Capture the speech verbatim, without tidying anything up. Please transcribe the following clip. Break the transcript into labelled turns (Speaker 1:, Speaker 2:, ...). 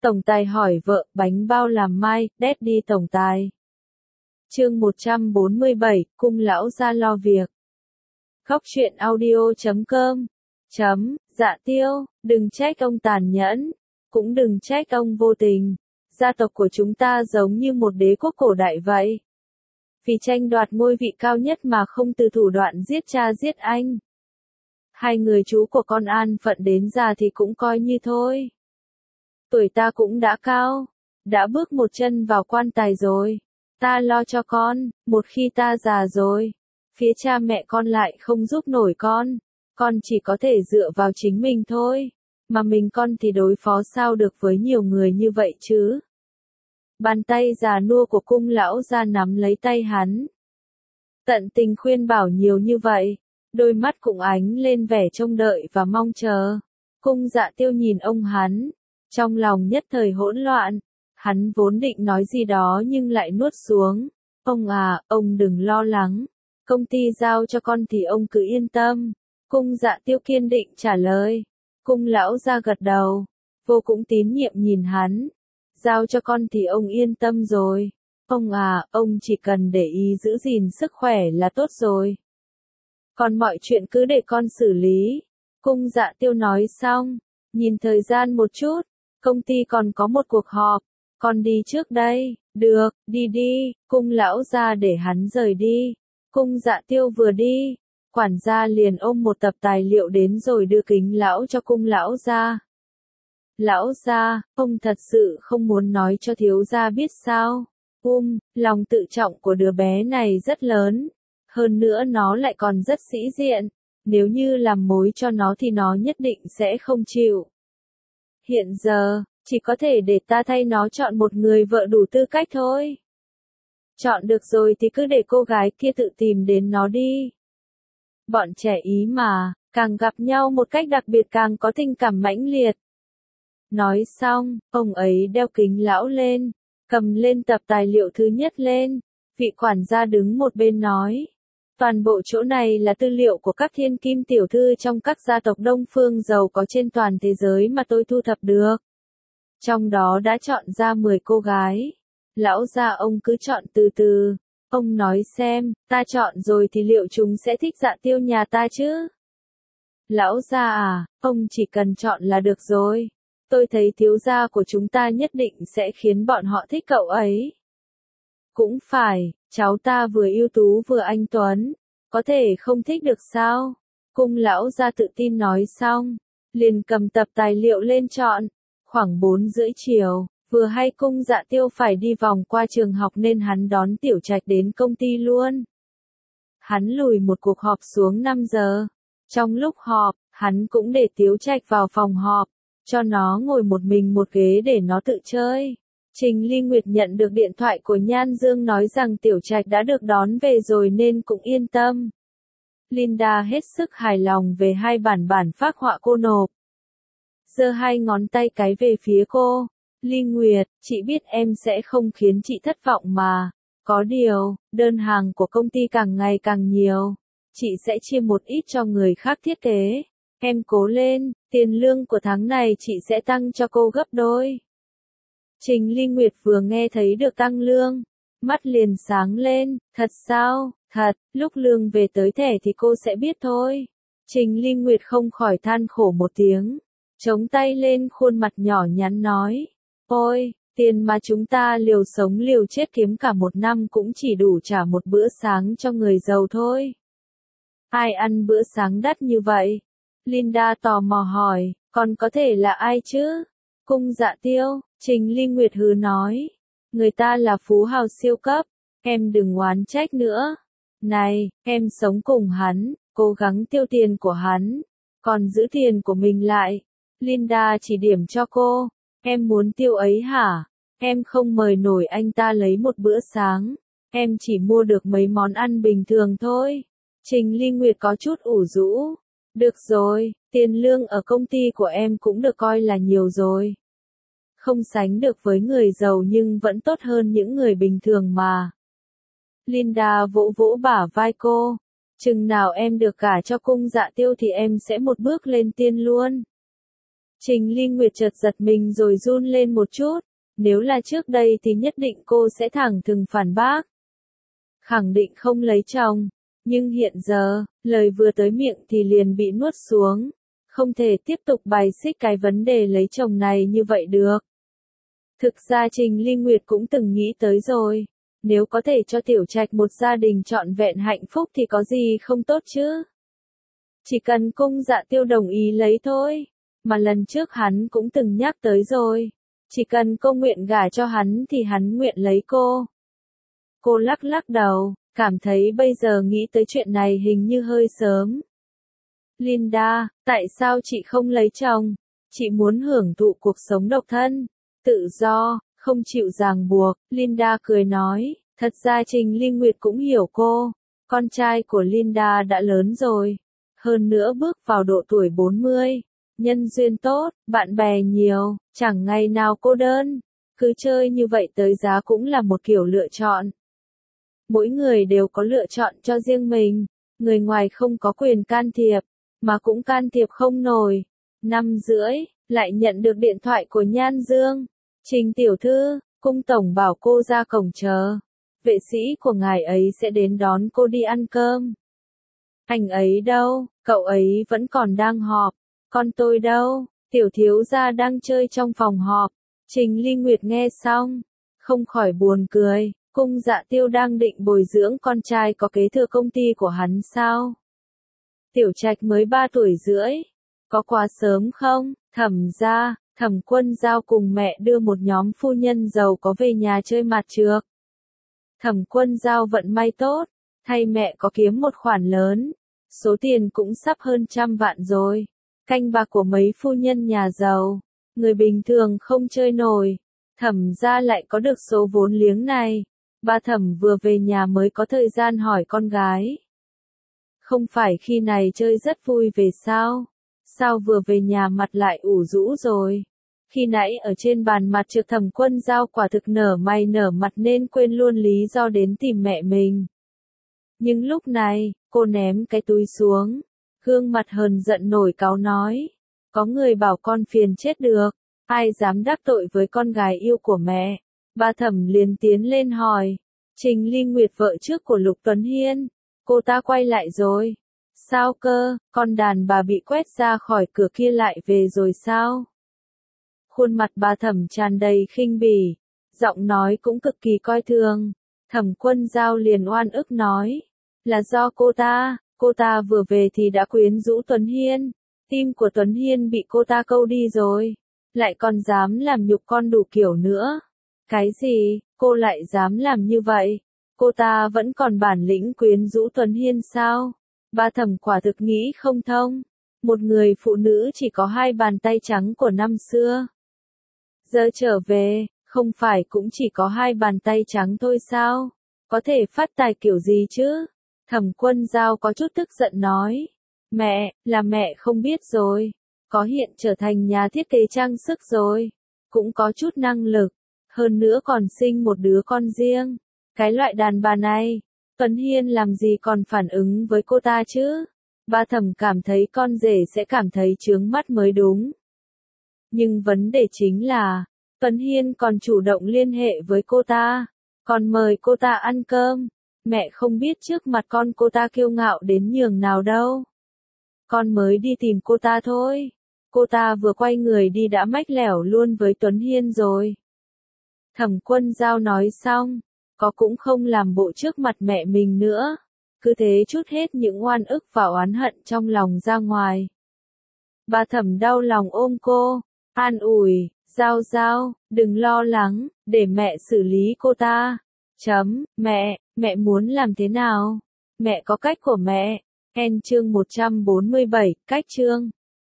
Speaker 1: Tổng tài hỏi vợ, bánh bao làm mai, đét đi tổng tài. Chương một trăm bốn mươi bảy, cung lão gia lo việc. Góc truyện audio chấm com. Chấm, dạ Tiêu, đừng trách ông tàn nhẫn, cũng đừng trách ông vô tình. Gia tộc của chúng ta giống như một đế quốc cổ đại vậy. Vì tranh đoạt ngôi vị cao nhất mà không từ thủ đoạn giết cha giết anh. Hai người chú của con an phận đến già thì cũng coi như thôi. Tuổi ta cũng đã cao, đã bước một chân vào quan tài rồi. Ta lo cho con, một khi ta già rồi, phía cha mẹ con lại không giúp nổi con. Con chỉ có thể dựa vào chính mình thôi, mà mình con thì đối phó sao được với nhiều người như vậy chứ. Bàn tay già nua của cung lão gia nắm lấy tay hắn. Tận tình khuyên bảo nhiều như vậy, đôi mắt cũng ánh lên vẻ trông đợi và mong chờ. Cung Dạ Tiêu nhìn ông hắn, trong lòng nhất thời hỗn loạn. Hắn vốn định nói gì đó nhưng lại nuốt xuống. Ông à, ông đừng lo lắng. Công ty giao cho con thì ông cứ yên tâm. Cung Dạ Tiêu kiên định trả lời. Cung lão gia gật đầu, vô cùng tín nhiệm nhìn hắn. Giao cho con thì ông yên tâm rồi. Ông à, ông chỉ cần để ý giữ gìn sức khỏe là tốt rồi. Còn mọi chuyện cứ để con xử lý. Cung Dạ Tiêu nói xong, nhìn thời gian một chút, công ty còn có một cuộc họp. Con đi trước đây. Được, đi đi. Cung lão gia để hắn rời đi. Cung Dạ Tiêu vừa đi, quản gia liền ôm một tập tài liệu đến rồi đưa kính lão cho cung lão gia. Lão gia, ông thật sự không muốn nói cho thiếu gia biết sao? Um, lòng tự trọng của đứa bé này rất lớn. Hơn nữa nó lại còn rất sĩ diện. Nếu như làm mối cho nó thì nó nhất định sẽ không chịu. Hiện giờ, chỉ có thể để ta thay nó chọn một người vợ đủ tư cách thôi. Chọn được rồi thì cứ để cô gái kia tự tìm đến nó đi. Bọn trẻ Ý mà, càng gặp nhau một cách đặc biệt càng có tình cảm mãnh liệt. Nói xong, ông ấy đeo kính lão lên, cầm lên tập tài liệu thứ nhất lên. Vị quản gia đứng một bên nói. Toàn bộ chỗ này là tư liệu của các thiên kim tiểu thư trong các gia tộc Đông Phương giàu có trên toàn thế giới mà tôi thu thập được. Trong đó đã chọn ra mười cô gái. Lão gia ông cứ chọn từ từ. Ông nói xem, ta chọn rồi thì liệu chúng sẽ thích Dạ Tiêu nhà ta chứ? Lão gia à, ông chỉ cần chọn là được rồi. Tôi thấy thiếu gia của chúng ta nhất định sẽ khiến bọn họ thích cậu ấy. Cũng phải, cháu ta vừa ưu tú vừa anh tuấn. Có thể không thích được sao? Cung lão gia tự tin nói xong, liền cầm tập tài liệu lên chọn. Khoảng bốn rưỡi chiều, vừa hay cung Dạ Tiêu phải đi vòng qua trường học nên hắn đón Tiểu Trạch đến công ty luôn. Hắn lùi một cuộc họp xuống năm giờ. Trong lúc họp, hắn cũng để Tiểu Trạch vào phòng họp, cho nó ngồi một mình một ghế để nó tự chơi. Trình Ly Nguyệt nhận được điện thoại của Nhan Dương nói rằng Tiểu Trạch đã được đón về rồi nên cũng yên tâm. Linda hết sức hài lòng về hai bản bản phác họa cô nộp. Giơ hai ngón tay cái về phía cô. Ly Nguyệt, chị biết em sẽ không khiến chị thất vọng mà. Có điều, đơn hàng của công ty càng ngày càng nhiều. Chị sẽ chia một ít cho người khác thiết kế. Em cố lên, tiền lương của tháng này chị sẽ tăng cho cô gấp đôi. Trình Ly Nguyệt vừa nghe thấy được tăng lương, mắt liền sáng lên. Thật sao? Thật, lúc lương về tới thẻ thì cô sẽ biết thôi. Trình Ly Nguyệt không khỏi than khổ một tiếng. Chống tay lên khuôn mặt nhỏ nhắn nói. Ôi, tiền mà chúng ta liều sống liều chết kiếm cả một năm cũng chỉ đủ trả một bữa sáng cho người giàu thôi. Ai ăn bữa sáng đắt như vậy? Linda tò mò hỏi, còn có thể là ai chứ? Cung Dạ Tiêu, Trình Ly Nguyệt hứ nói. Người ta là phú hào siêu cấp, em đừng oán trách nữa. Này, em sống cùng hắn, cố gắng tiêu tiền của hắn, còn giữ tiền của mình lại. Linda chỉ điểm cho cô. Em muốn tiêu ấy hả? Em không mời nổi anh ta lấy một bữa sáng. Em chỉ mua được mấy món ăn bình thường thôi. Trình Ly Nguyệt có chút ủ rũ. Được rồi, tiền lương ở công ty của em cũng được coi là nhiều rồi. Không sánh được với người giàu nhưng vẫn tốt hơn những người bình thường mà. Linda vỗ vỗ bả vai cô. Chừng nào em được gả cho cung Dạ Tiêu thì em sẽ một bước lên tiên luôn. Trình Ly Nguyệt chợt giật mình rồi run lên một chút, nếu là trước đây thì nhất định cô sẽ thẳng thừng phản bác. Khẳng định không lấy chồng, nhưng hiện giờ, lời vừa tới miệng thì liền bị nuốt xuống, không thể tiếp tục bài xích cái vấn đề lấy chồng này như vậy được. Thực ra Trình Ly Nguyệt cũng từng nghĩ tới rồi, nếu có thể cho Tiểu Trạch một gia đình trọn vẹn hạnh phúc thì có gì không tốt chứ. Chỉ cần Cung Dạ Tiêu đồng ý lấy thôi, mà lần trước hắn cũng từng nhắc tới rồi, chỉ cần cô nguyện gả cho hắn thì hắn nguyện lấy cô. Cô lắc lắc đầu, cảm thấy bây giờ nghĩ tới chuyện này hình như hơi sớm. Linda, tại sao chị không lấy chồng? Chị muốn hưởng thụ cuộc sống độc thân, tự do, không chịu ràng buộc. Linda cười nói, thật ra Trình Ly Nguyệt cũng hiểu cô. Con trai của Linda đã lớn rồi, hơn nữa bước vào độ tuổi bốn mươi. Nhân duyên tốt, bạn bè nhiều, chẳng ngày nào cô đơn. Cứ chơi như vậy tới giá cũng là một kiểu lựa chọn. Mỗi người đều có lựa chọn cho riêng mình, người ngoài không có quyền can thiệp, mà cũng can thiệp không nổi. Năm rưỡi, lại nhận được điện thoại của Nhan Dương. Trình tiểu thư, Cung tổng bảo cô ra cổng chờ. Vệ sĩ của ngài ấy sẽ đến đón cô đi ăn cơm. Anh ấy đâu, cậu ấy vẫn còn đang họp. Con tôi đâu, tiểu thiếu gia đang chơi trong phòng họp. Trình Ly Nguyệt nghe xong, không khỏi buồn cười. Cung Dạ Tiêu đang định bồi dưỡng con trai có kế thừa công ty của hắn sao? Tiểu Trạch mới ba tuổi rưỡi, có quá sớm không? Thẩm gia, Thẩm Quân Giao cùng mẹ đưa một nhóm phu nhân giàu có về nhà chơi mặt trược. Thẩm Quân Giao vận may tốt, thay mẹ có kiếm một khoản lớn, số tiền cũng sắp hơn trăm vạn rồi. Canh bạc của mấy phu nhân nhà giàu, người bình thường không chơi nổi. Thẩm gia lại có được số vốn liếng này. Ba Thẩm vừa về nhà mới có thời gian hỏi con gái. Không phải khi này chơi rất vui về sao? Sao vừa về nhà mặt lại ủ rũ rồi? Khi nãy ở trên bàn mặt trược Thẩm Quân Giao quả thực nở mày nở mặt nên quên luôn lý do đến tìm mẹ mình. Nhưng lúc này, cô ném cái túi xuống, gương mặt hờn giận nổi cáu nói. Có người bảo con phiền chết được, ai dám đắc tội với con gái yêu của mẹ. Ba Thẩm liền tiến lên hỏi, Trình Ly Nguyệt vợ trước của Lục Tuấn Hiên, cô ta quay lại rồi. Sao cơ, con đàn bà bị quét ra khỏi cửa kia lại về rồi sao? Khuôn mặt Ba Thẩm tràn đầy khinh bỉ, giọng nói cũng cực kỳ coi thường. Thẩm Quân Giao liền oan ức nói, là do cô ta, cô ta vừa về thì đã quyến rũ Tuấn Hiên, tim của Tuấn Hiên bị cô ta câu đi rồi, lại còn dám làm nhục con đủ kiểu nữa. Cái gì, cô lại dám làm như vậy? Cô ta vẫn còn bản lĩnh quyến rũ Tuấn Hiên sao? Ba Thẩm quả thực nghĩ không thông. Một người phụ nữ chỉ có hai bàn tay trắng của năm xưa. Giờ trở về, không phải cũng chỉ có hai bàn tay trắng thôi sao? Có thể phát tài kiểu gì chứ? Thẩm Quân Giao có chút tức giận nói. Mẹ, là mẹ không biết rồi. Có hiện trở thành nhà thiết kế trang sức rồi. Cũng có chút năng lực. Hơn nữa còn sinh một đứa con riêng. Cái loại đàn bà này, Tuấn Hiên làm gì còn phản ứng với cô ta chứ? Ba Thẩm cảm thấy con rể sẽ cảm thấy chướng mắt mới đúng. Nhưng vấn đề chính là, Tuấn Hiên còn chủ động liên hệ với cô ta, còn mời cô ta ăn cơm. Mẹ không biết trước mặt con cô ta kiêu ngạo đến nhường nào đâu. Con mới đi tìm cô ta thôi. Cô ta vừa quay người đi đã mách lẻo luôn với Tuấn Hiên rồi. Thẩm Quân Giao nói xong, có cũng không làm bộ trước mặt mẹ mình nữa. Cứ thế trút hết những oan ức và oán hận trong lòng ra ngoài. Bà Thẩm đau lòng ôm cô, an ủi, Giao Giao, đừng lo lắng, để mẹ xử lý cô ta. Chấm, mẹ, mẹ muốn làm thế nào? Mẹ có cách của mẹ. En chương một trăm bốn mươi bảy, cách chương.